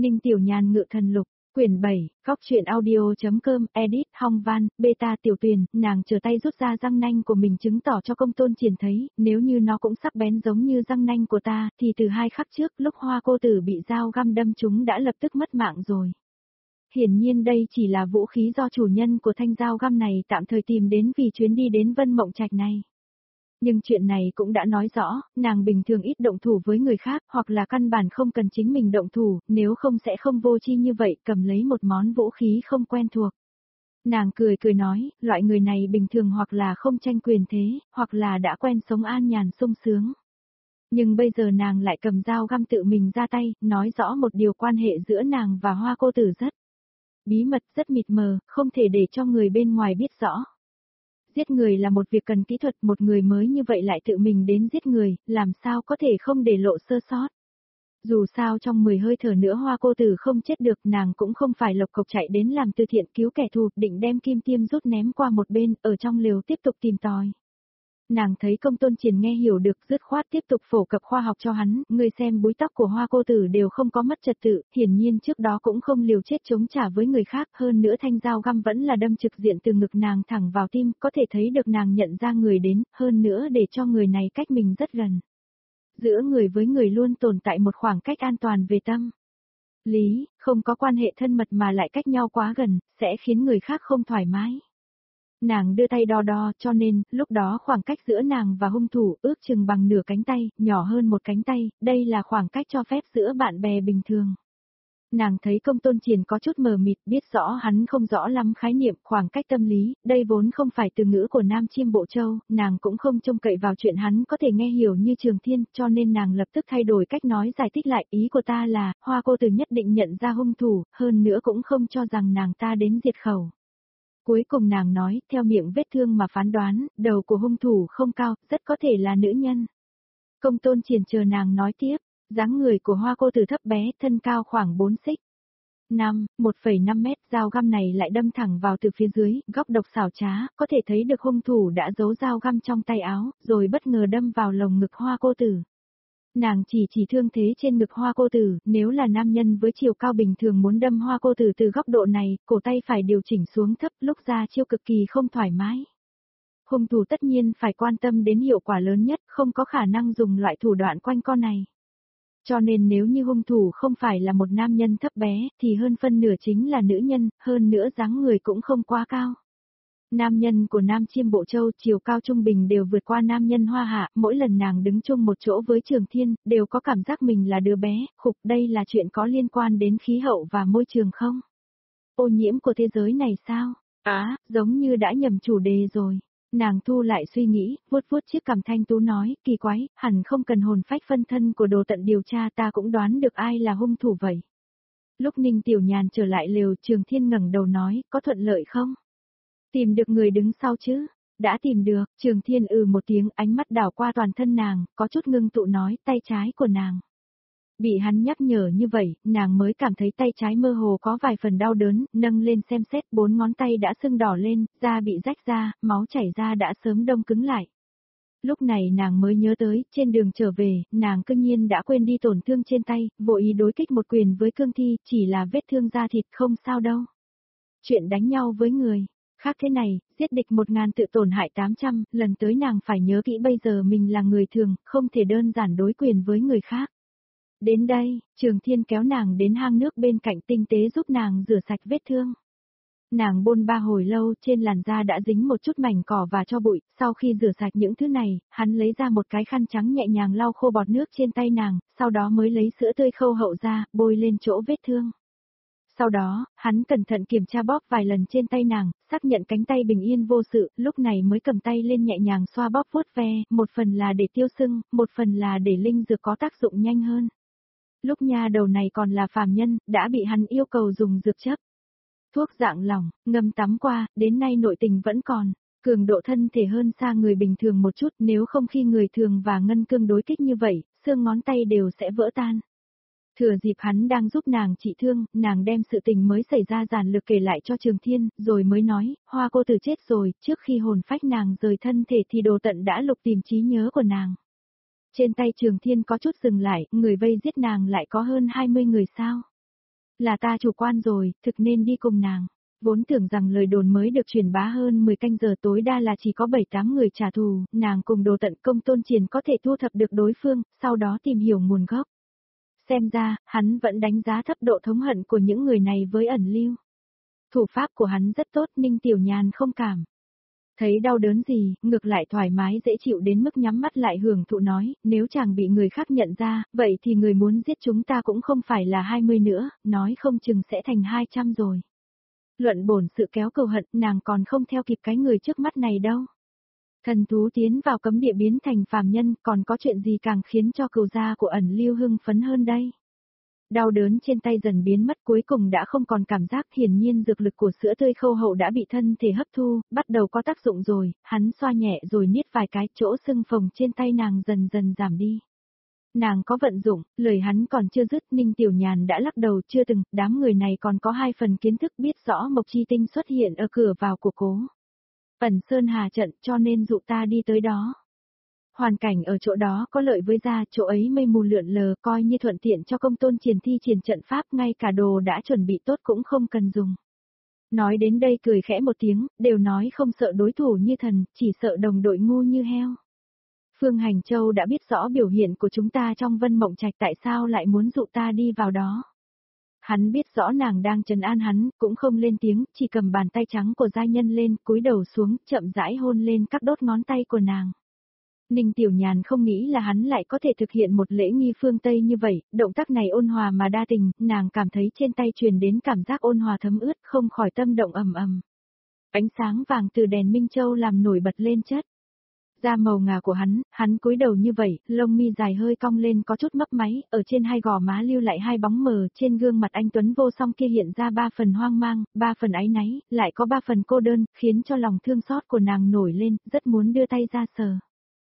Ninh Tiểu Nhàn ngự thần lục, quyển 7, góc truyện audio.com, edit, Hong Van, beta Tiểu Tuyền, nàng chờ tay rút ra răng nanh của mình chứng tỏ cho Công Tôn Triển thấy, nếu như nó cũng sắc bén giống như răng nanh của ta, thì từ 2 khắc trước lúc Hoa cô tử bị dao găm đâm chúng đã lập tức mất mạng rồi. Hiển nhiên đây chỉ là vũ khí do chủ nhân của thanh dao găm này tạm thời tìm đến vì chuyến đi đến Vân Mộng Trạch này. Nhưng chuyện này cũng đã nói rõ, nàng bình thường ít động thủ với người khác hoặc là căn bản không cần chính mình động thủ, nếu không sẽ không vô tri như vậy cầm lấy một món vũ khí không quen thuộc. Nàng cười cười nói, loại người này bình thường hoặc là không tranh quyền thế, hoặc là đã quen sống an nhàn sung sướng. Nhưng bây giờ nàng lại cầm dao găm tự mình ra tay, nói rõ một điều quan hệ giữa nàng và Hoa cô tử rất bí mật, rất mịt mờ, không thể để cho người bên ngoài biết rõ. Giết người là một việc cần kỹ thuật, một người mới như vậy lại tự mình đến giết người, làm sao có thể không để lộ sơ sót. Dù sao trong 10 hơi thở nữa Hoa cô tử không chết được, nàng cũng không phải lộc cộc chạy đến làm từ thiện cứu kẻ thù, định đem kim tiêm rút ném qua một bên, ở trong lều tiếp tục tìm tòi. Nàng thấy Công Tôn Triển nghe hiểu được, dứt khoát tiếp tục phổ cập khoa học cho hắn, người xem búi tóc của Hoa cô tử đều không có mất trật tự, hiển nhiên trước đó cũng không liều chết chống trả với người khác, hơn nữa thanh dao găm vẫn là đâm trực diện từ ngực nàng thẳng vào tim, có thể thấy được nàng nhận ra người đến, hơn nữa để cho người này cách mình rất gần. Giữa người với người luôn tồn tại một khoảng cách an toàn về tâm lý, không có quan hệ thân mật mà lại cách nhau quá gần, sẽ khiến người khác không thoải mái. Nàng đưa tay đo đo cho nên, lúc đó khoảng cách giữa nàng và hung thủ ước chừng bằng nửa cánh tay, nhỏ hơn một cánh tay, đây là khoảng cách cho phép giữa bạn bè bình thường. Nàng thấy Công Tôn Triển có chút mờ mịt, biết rõ hắn không rõ lắm khái niệm khoảng cách tâm lý, đây vốn không phải từ ngữ của Nam Chiêm Bộ Châu, nàng cũng không trông cậy vào chuyện hắn có thể nghe hiểu như Trường Thiên, cho nên nàng lập tức thay đổi cách nói giải thích lại, ý của ta là, Hoa cô tử nhất định nhận ra hung thủ, hơn nữa cũng không cho rằng nàng ta đến diệt khẩu. Cuối cùng nàng nói, theo miệng vết thương mà phán đoán, đầu của hung thủ không cao, rất có thể là nữ nhân. Công Tôn Triển chờ nàng nói tiếp, dáng người của Hoa cô tử thấp bé, thân cao khoảng 4 xích. 1,5 mét, dao găm này lại đâm thẳng vào từ phía dưới, góc độc xảo trá, có thể thấy được hung thủ đã giấu dao găm trong tay áo, rồi bất ngờ đâm vào lồng ngực Hoa cô tử. Nàng chỉ thương thế trên ngực Hoa cô tử, nếu là nam nhân với chiều cao bình thường muốn đâm Hoa cô tử từ góc độ này, cổ tay phải điều chỉnh xuống thấp, lúc ra chiêu cực kỳ không thoải mái. Hung thủ tất nhiên phải quan tâm đến hiệu quả lớn nhất, không có khả năng dùng loại thủ đoạn quanh co này. Cho nên nếu như hung thủ không phải là một nam nhân thấp bé, thì hơn phân nửa chính là nữ nhân, hơn nữa dáng người cũng không quá cao. Nam nhân của Nam Chiêm Bộ Châu chiều cao trung bình đều vượt qua nam nhân Hoa Hạ, mỗi lần nàng đứng chung một chỗ với Trường Thiên, đều có cảm giác mình là đứa bé, khục đây là chuyện có liên quan đến khí hậu và môi trường không? Ô nhiễm của thế giới này sao? Giống như đã nhầm chủ đề rồi. Nàng thu lại suy nghĩ, vuốt vuốt chiếc cằm thanh tú nói, kỳ quái, hẳn không cần hồn phách phân thân của Đồ Tận điều tra ta cũng đoán được ai là hung thủ vậy. Lúc Ninh Tiểu Nhàn trở lại lều, Trường Thiên ngẩng đầu nói, có thuận lợi không? Tìm được người đứng sau chứ? Đã tìm được, Trường Thiên một tiếng, ánh mắt đảo qua toàn thân nàng, có chút ngưng tụ nói, tay trái của nàng. Bị hắn nhắc nhở như vậy, nàng mới cảm thấy tay trái mơ hồ có vài phần đau đớn, nâng lên xem xét 4 ngón tay đã sưng đỏ lên, da bị rách ra, máu chảy ra đã sớm đông cứng lại. Lúc này nàng mới nhớ tới, trên đường trở về, nàng cương nhiên đã quên đi tổn thương trên tay, vội ý đối kích một quyền với cương thi, chỉ là vết thương da thịt không sao đâu. Chuyện đánh nhau với người khác thế này, giết địch 1000 tự tổn hại 800, lần tới nàng phải nhớ kỹ bây giờ mình là người thường, không thể đơn giản đối quyền với người khác. Đến đây, Trường Thiên kéo nàng đến hang nước bên cạnh tinh tế giúp nàng rửa sạch vết thương. Nàng bôn ba hồi lâu, trên làn da đã dính một chút mảnh cỏ và tro bụi, sau khi rửa sạch những thứ này, hắn lấy ra một cái khăn trắng nhẹ nhàng lau khô bọt nước trên tay nàng, sau đó mới lấy sữa tươi khâu hậu ra, bôi lên chỗ vết thương. Sau đó, hắn cẩn thận kiểm tra bóp vài lần trên tay nàng, xác nhận cánh tay bình yên vô sự, lúc này mới cầm tay lên nhẹ nhàng xoa bóp vuốt ve, một phần là để tiêu sưng, một phần là để linh dược có tác dụng nhanh hơn. Lúc nha đầu này còn là phàm nhân, đã bị hắn yêu cầu dùng dược chấp. Thuốc dạng lỏng, ngâm tắm qua, đến nay nội tình vẫn còn. Cường độ thân thể hơn xa người bình thường một chút, nếu không khi người thường và ngân cương đối kích như vậy, xương ngón tay đều sẽ vỡ tan. Thừa dịp hắn đang giúp nàng trị thương, nàng đem sự tình mới xảy ra giản lược kể lại cho Trường Thiên, rồi mới nói, Hoa cô tử chết rồi, trước khi hồn phách nàng rời thân thể thì Đồ Tận đã lục tìm trí nhớ của nàng. Trên tay Trường Thiên có chút dừng lại, người vây giết nàng lại có hơn 20 người sao? Là ta chủ quan rồi, thực nên đi cùng nàng. Vốn tưởng rằng lời đồn mới được truyền bá hơn 10 canh giờ tối đa là chỉ có 7-8 người trả thù, nàng cùng Đồ Tận Công Tôn Triền có thể thu thập được đối phương, sau đó tìm hiểu nguồn gốc. Xem ra, hắn vẫn đánh giá thấp độ thống hận của những người này với ẩn lưu. Thủ pháp của hắn rất tốt, Ninh Tiểu Nhàn không cảm thấy đau đớn gì, ngược lại thoải mái dễ chịu đến mức nhắm mắt lại hưởng thụ nói, nếu chàng bị người khác nhận ra, vậy thì người muốn giết chúng ta cũng không phải là 20 nữa, nói không chừng sẽ thành 200 rồi. Luận bổn sự kéo cừu hận, nàng còn không theo kịp cái người trước mắt này đâu. Thần thú tiến vào cấm địa biến thành phàm nhân, còn có chuyện gì càng khiến cho cừu gia của ẩn lưu hưng phấn hơn đây? Đau đớn trên tay dần biến mất, cuối cùng đã không còn cảm giác, hiển nhiên dược lực của sữa tươi khâu hậu đã bị thân thể hấp thu, bắt đầu có tác dụng rồi, hắn xoa nhẹ rồi niết vài cái, chỗ sưng phồng trên tay nàng dần dần giảm đi. Nàng có vận dụng, lời hắn còn chưa dứt, Ninh Tiểu Nhàn đã lắc đầu, chưa từng, đám người này còn có 2 phần kiến thức, biết rõ Mộc Chi Tinh xuất hiện ở cửa vào của Cố Ẩn Sơn Hà trận, cho nên dụ ta đi tới đó. Hoàn cảnh ở chỗ đó có lợi với gia, chỗ ấy mây mù lượn lờ, coi như thuận tiện cho Công Tôn Triền thi triển trận pháp, ngay cả đồ đã chuẩn bị tốt cũng không cần dùng. Nói đến đây cười khẽ một tiếng, đều nói không sợ đối thủ như thần, chỉ sợ đồng đội ngu như heo. Phương Hành Châu đã biết rõ biểu hiện của chúng ta trong Vân Mộng Trạch, tại sao lại muốn dụ ta đi vào đó. Hắn biết rõ nàng đang trấn an hắn, cũng không lên tiếng, chỉ cầm bàn tay trắng của giai nhân lên, cúi đầu xuống, chậm rãi hôn lên các đốt ngón tay của nàng. Ninh Tiểu Nhàn không nghĩ là hắn lại có thể thực hiện một lễ nghi phương Tây như vậy, động tác này ôn hòa mà đa tình, nàng cảm thấy trên tay truyền đến cảm giác ôn hòa thấm ướt, không khỏi tâm động ầm ầm. Ánh sáng vàng từ đèn Minh Châu làm nổi bật lên chất. Da màu ngà của hắn cúi đầu như vậy, lông mi dài hơi cong lên có chút mấp máy, ở trên hai gò má lưu lại 2 bóng mờ, trên gương mặt anh tuấn vô song kia hiện ra 3 phần hoang mang, 3 phần áy náy, lại có 3 phần cô đơn, khiến cho lòng thương xót của nàng nổi lên, rất muốn đưa tay ra sờ.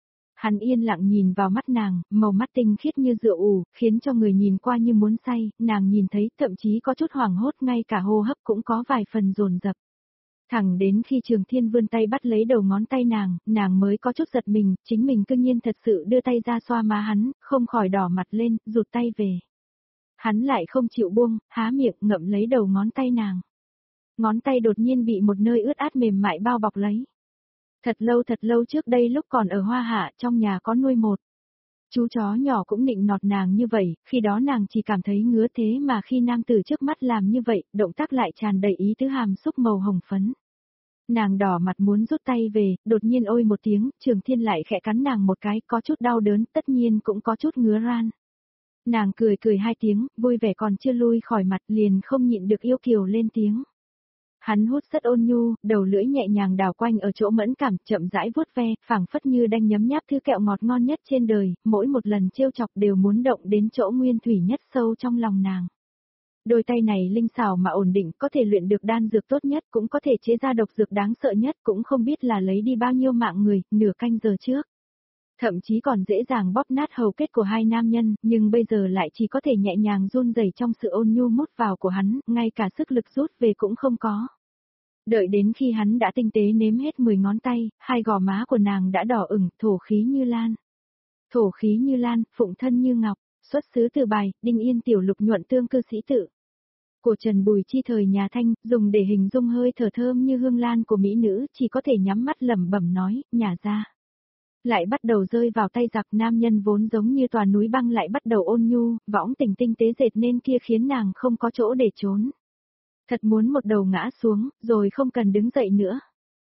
Hắn yên lặng nhìn vào mắt nàng, màu mắt tinh khiết như rượu ủ, khiến cho người nhìn qua như muốn say, nàng nhìn thấy, thậm chí có chút hoảng hốt, ngay cả hô hấp cũng có vài phần dồn dập. Thẳng đến khi Trường Thiên vươn tay bắt lấy đầu ngón tay nàng mới có chút giật mình, chính mình cương nhiên thật sự đưa tay ra xoa má hắn, không khỏi đỏ mặt lên, rụt tay về. Hắn lại không chịu buông, há miệng ngậm lấy đầu ngón tay nàng. Ngón tay đột nhiên bị một nơi ướt át mềm mại bao bọc lấy. Thật lâu trước đây lúc còn ở Hoa Hạ, trong nhà có nuôi một chú chó nhỏ cũng nịnh nọt nàng như vậy, khi đó nàng chỉ cảm thấy ngứa, thế mà khi nam tử trước mắt làm như vậy, động tác lại tràn đầy ý tứ hàm xúc màu hồng phấn. Nàng đỏ mặt muốn rút tay về, đột nhiên ôi một tiếng, Trường Thiên lại khẽ cắn nàng một cái, có chút đau đớn, tất nhiên cũng có chút ngứa ran. Nàng cười 2 tiếng, vui vẻ còn chưa lui khỏi mặt, liền không nhịn được yêu kiều lên tiếng. Hắn hút rất ôn nhu, đầu lưỡi nhẹ nhàng đảo quanh ở chỗ mẫn cảm, chậm rãi vuốt ve, phảng phất như đang nhấm nháp thứ kẹo ngọt ngon nhất trên đời, mỗi một lần trêu chọc đều muốn động đến chỗ nguyên thủy nhất sâu trong lòng nàng. Đôi tay này linh xảo mà ổn định, có thể luyện được đan dược tốt nhất, cũng có thể chế ra độc dược đáng sợ nhất, cũng không biết là lấy đi bao nhiêu mạng người, nửa canh giờ trước. Thậm chí còn dễ dàng bóp nát hầu kết của 2 nam nhân, nhưng bây giờ lại chỉ có thể nhẹ nhàng run rẩy trong sự ôn nhu mút vào của hắn, ngay cả sức lực rút về cũng không có. Đợi đến khi hắn đã tinh tế nếm hết 10 ngón tay, 2 gò má của nàng đã đỏ ửng, thổ khí như lan. Thổ khí như lan, phụng thân như ngọc, xuất xứ từ bài, Đinh Yên tiểu lục nhuận tương cư sĩ tự. Của Trần Bùi Chi thời nhà Thanh, dùng để hình dung hơi thở thơm như hương lan của mỹ nữ, chỉ có thể nhắm mắt lẩm bẩm nói, nhả ra. Lại bắt đầu rơi vào tay giặc, nam nhân vốn giống như tòa núi băng lại bắt đầu ôn nhu, võng tình tinh tế dệt nên kia khiến nàng không có chỗ để trốn. Thật muốn một đầu ngã xuống, rồi không cần đứng dậy nữa.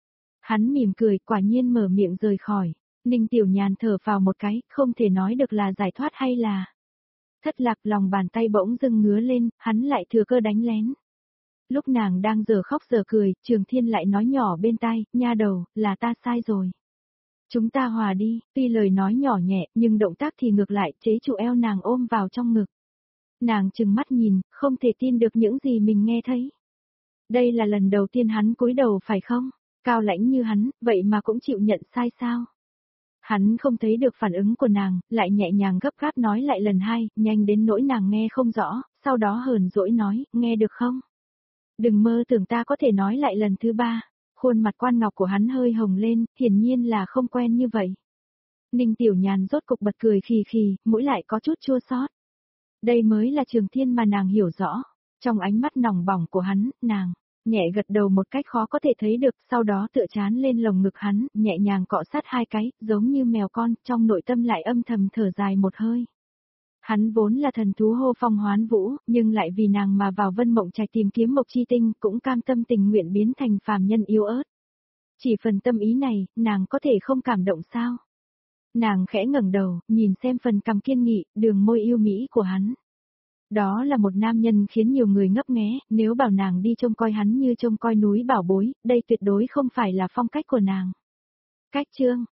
Hắn mỉm cười, quả nhiên mở miệng rời khỏi. Ninh Tiểu Nhàn thở vào một cái, không thể nói được là giải thoát hay là thất lạc, lòng bàn tay bỗng dưng ngứa lên, hắn lại thừa cơ đánh lén. Lúc nàng đang giờ khóc giờ cười, Trường Thiên lại nói nhỏ bên tai, nha đầu, là ta sai rồi. Chúng ta hòa đi, tuy lời nói nhỏ nhẹ, nhưng động tác thì ngược lại, chế trụ eo nàng ôm vào trong ngực. Nàng trừng mắt nhìn, không thể tin được những gì mình nghe thấy. Đây là lần đầu tiên hắn cúi đầu phải không? Cao lãnh như hắn, vậy mà cũng chịu nhận sai sao? Hắn không thấy được phản ứng của nàng, lại nhẹ nhàng gấp gáp nói lại lần 2, nhanh đến nỗi nàng nghe không rõ, sau đó hờn dỗi nói, nghe được không? Đừng mơ tưởng ta có thể nói lại lần thứ 3. Khuôn mặt quan ngọc của hắn hơi hồng lên, hiển nhiên là không quen như vậy. Ninh Tiểu Nhàn rốt cục bật cười khì khì, mũi lại có chút chua xót. Đây mới là Trường Thiên mà nàng hiểu rõ. Trong ánh mắt nòng bỏng của hắn, nàng nhẹ gật đầu một cách khó có thể thấy được, sau đó tựa chán lên lồng ngực hắn, nhẹ nhàng cọ sát hai cái, giống như mèo con, trong nội tâm lại âm thầm thở dài một hơi. Hắn vốn là thần thú hô phong hoán vũ, nhưng lại vì nàng mà vào Vân Mộng Trạch tìm kiếm Mộc Chi Tinh, cũng cam tâm tình nguyện biến thành phàm nhân yếu ớt. Chỉ phần tâm ý này, nàng có thể không cảm động sao? Nàng khẽ ngẩng đầu, nhìn xem phần cằm kiên nghị, đường môi yêu mỹ của hắn. Đó là một nam nhân khiến nhiều người ngấp nghé, nếu bảo nàng đi trông coi hắn như trông coi núi bảo bối, đây tuyệt đối không phải là phong cách của nàng. Cách chương